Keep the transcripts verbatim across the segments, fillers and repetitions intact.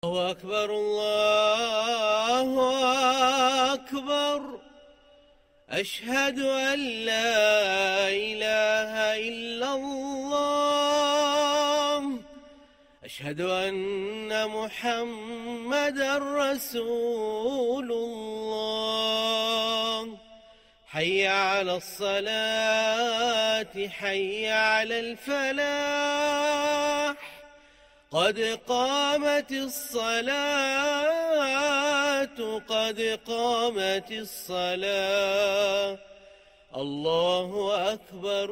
الله أكبر الله أكبر أشهد أن لا إله إلا الله أشهد أن محمدا رسول الله حي على الصلاة حي على الفلاح قد قامت الصلاة قد قامت الصلاة الله أكبر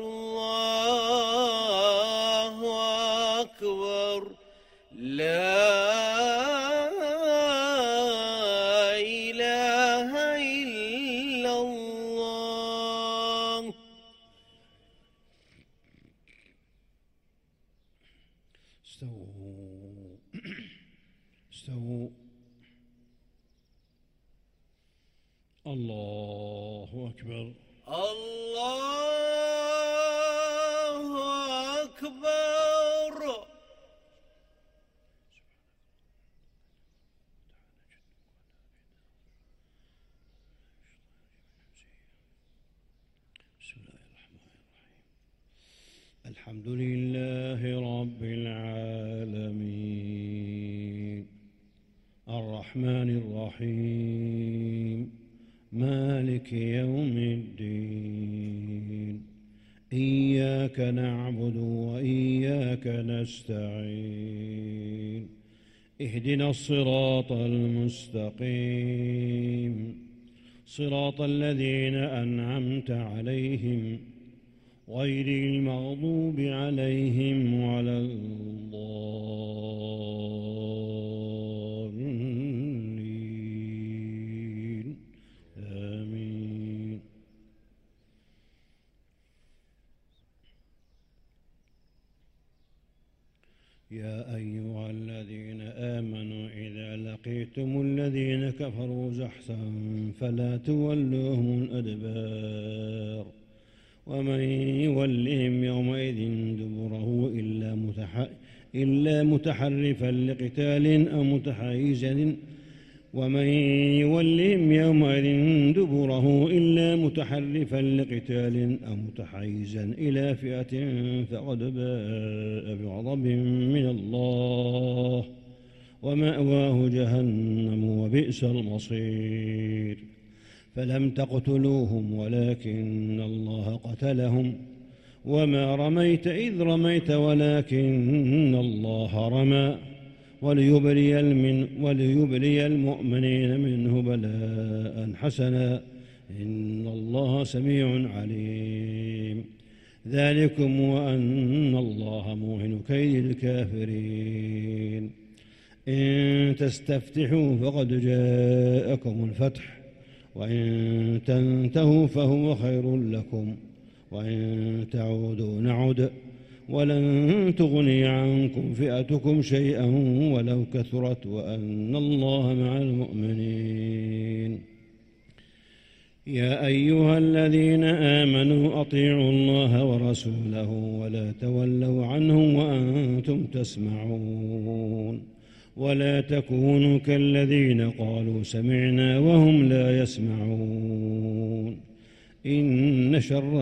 الله أكبر لا إله إلا الله. استووا استووا. الله أكبر الله أكبر. بسم الله الرحمن الرحيم. الحمد لله رب العالمين الرحمن الرحيم مالك يوم الدين إياك نعبد وإياك نستعين اهدنا الصراط المستقيم صراط الذين أنعمت عليهم غير المغضوب عليهم ولا الضالين آمين. يا أيها الذين آمنوا إذا لقيتم الذين كفروا زحفا فلا تولوهم الأدبار ومن يولهم يومئذ دبره إلا, متح... إلا متحرفا لقتال أو متحيزا ومن يولهم يومئذ دبره إلا متحرفا لقتال أو متحيزا إلى فئة فقد باء بغضب من الله ومأواه جهنم وبئس المصير. فلم تقتلوهم ولكن الله قتلهم وما رميت إذ رميت ولكن الله رمى وليبلي, المن وليبلي المؤمنين منه بلاء حسنا إن الله سميع عليم. ذلكم وأن الله موهن كيد الكافرين. إن تستفتحوا فقد جاءكم الفتح وإن تنتهوا فهو خير لكم وإن تعودوا نعد ولن تغني عنكم فئتكم شيئا ولو كثرت وأن الله مع المؤمنين. يا أيها الذين آمنوا أطيعوا الله ورسوله ولا تولوا عنه وأنتم تسمعون ولا تكونوا كالذين قالوا سمعنا وهم لا يسمعون. إن شر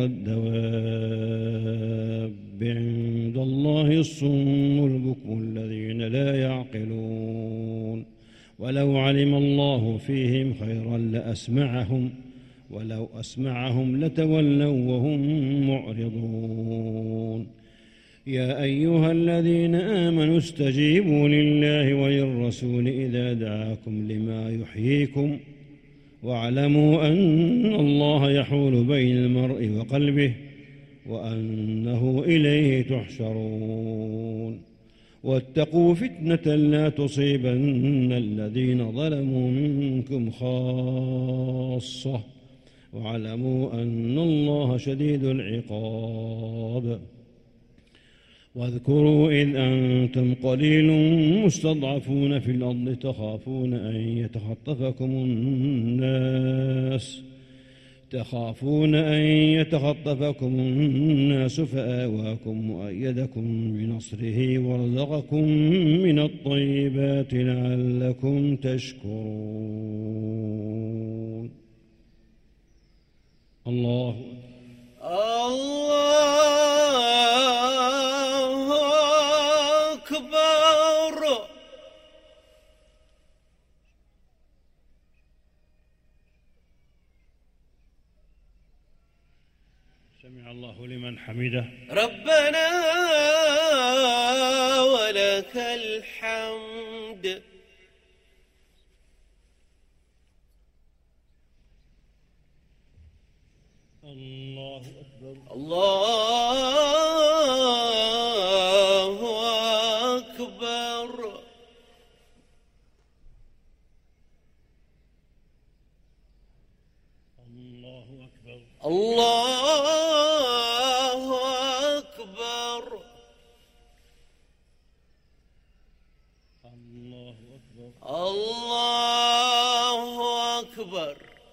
الدواب عند الله الصم البكم الذين لا يعقلون ولو علم الله فيهم خيرا لأسمعهم ولو أسمعهم لتولوا وهم معرضون. يا أيها الذين آمنوا استجيبوا لله وللرسول إذا دعاكم لما يحييكم واعلموا أن الله يحول بين المرء وقلبه وأنه إليه تحشرون. واتقوا فتنة لا تصيبن الذين ظلموا منكم خاصة واعلموا أن الله شديد العقاب. واذكروا إذ أنتم قليل مستضعفون في الأرض تخافون أن يتخطفكم الناس تخافون أن يتخطفكم الناس فآواكم وأيدكم بنصره ورزقكم من الطيبات لعلكم تشكرون. الله الله أكبر. سمع الله لمن حمده. ربنا ولك الحمد. الله أكبر. الله أكبر. الله أكبر. الله أكبر. الله أكبر. الله أكبر.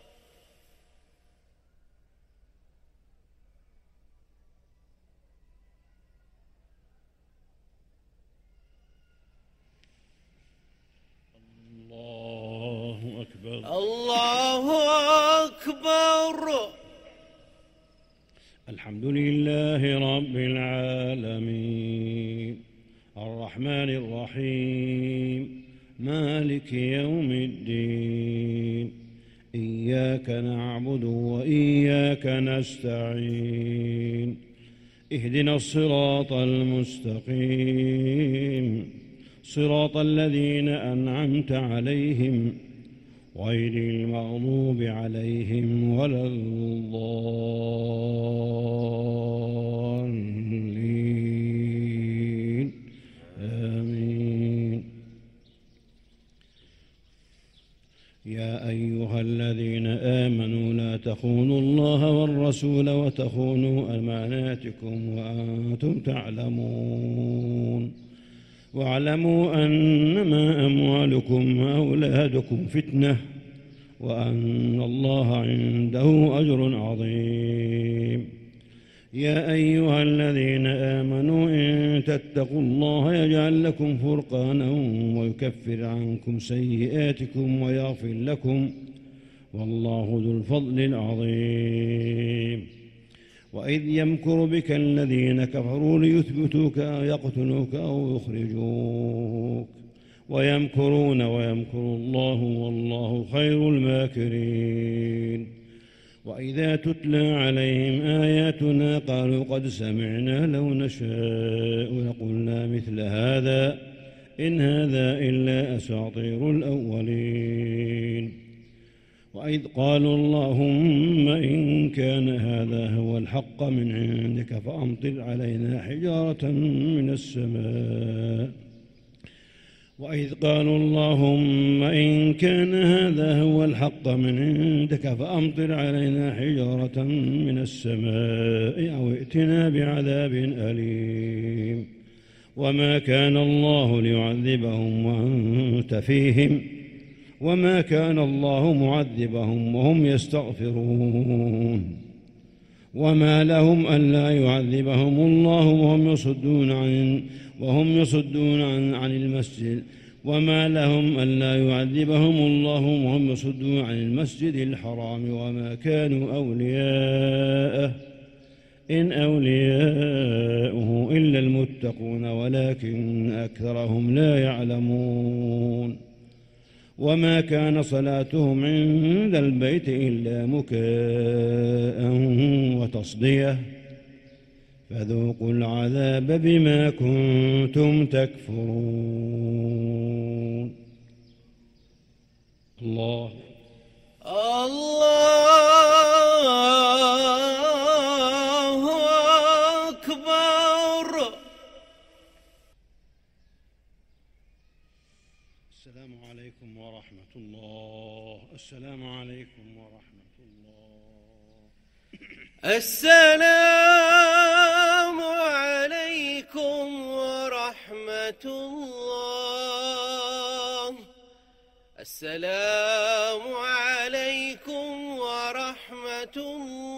الله أكبر. الحمد لله رب العالمين الرحمن الرحيم مالك يوم الدين إياك نعبد وإياك نستعين اهدنا الصراط المستقيم صراط الذين أنعمت عليهم غير المغضوب عليهم ولا الضالين آمين. يا أيها الذين آمنوا لا تخونوا الله والرسول وتخونوا أماناتكم وأنتم تعلمون واعلموا أنما أموالكم وأولادكم فتنة وأن الله عنده أجر عظيم. يا أيها الذين آمنوا إن تتقوا الله يجعل لكم فرقانا ويكفر عنكم سيئاتكم ويغفر لكم والله ذو الفضل العظيم. وإذ يمكر بك الذين كفروا ليثبتوك أو يقتلوك أو يخرجوك ويمكرون ويمكر الله والله خير الماكرين. وإذا تتلى عليهم آياتنا قالوا قد سمعنا لو نشاء لقلنا مثل هذا إن هذا إلا أساطير الأولين. وإذ قالوا اللهم إن كان هذا هو الحق من عندك فأمطر علينا حجارة من السماء وإذ قالوا اللهم إن كان هذا هو الحق من عندك فأمطر علينا حجارة من السماء أو ائتنا بعذاب أليم. وما كان الله ليعذبهم وأنت فيهم وما كان الله معذبهم وهم يستغفرون. وما لهم ألا يعذبهم الله وهم يصدون عن وهم يصدون عن, عن المسجد وما لهم ألا يعذبهم الله وهم يصدون عن المسجد الحرام وما كانوا أولياءه إن أولياؤه إلا المتقون ولكن أكثرهم لا يعلمون. وما كان صلاتهم عند البيت إلا مكاء وتصدية فذوقوا العذاب بما كنتم تكفرون. الله الله أكبر. السلام عليكم ورحمة الله. السلام عليكم ورحمة الله. السلام عليكم ورحمة الله. السلام عليكم ورحمة الله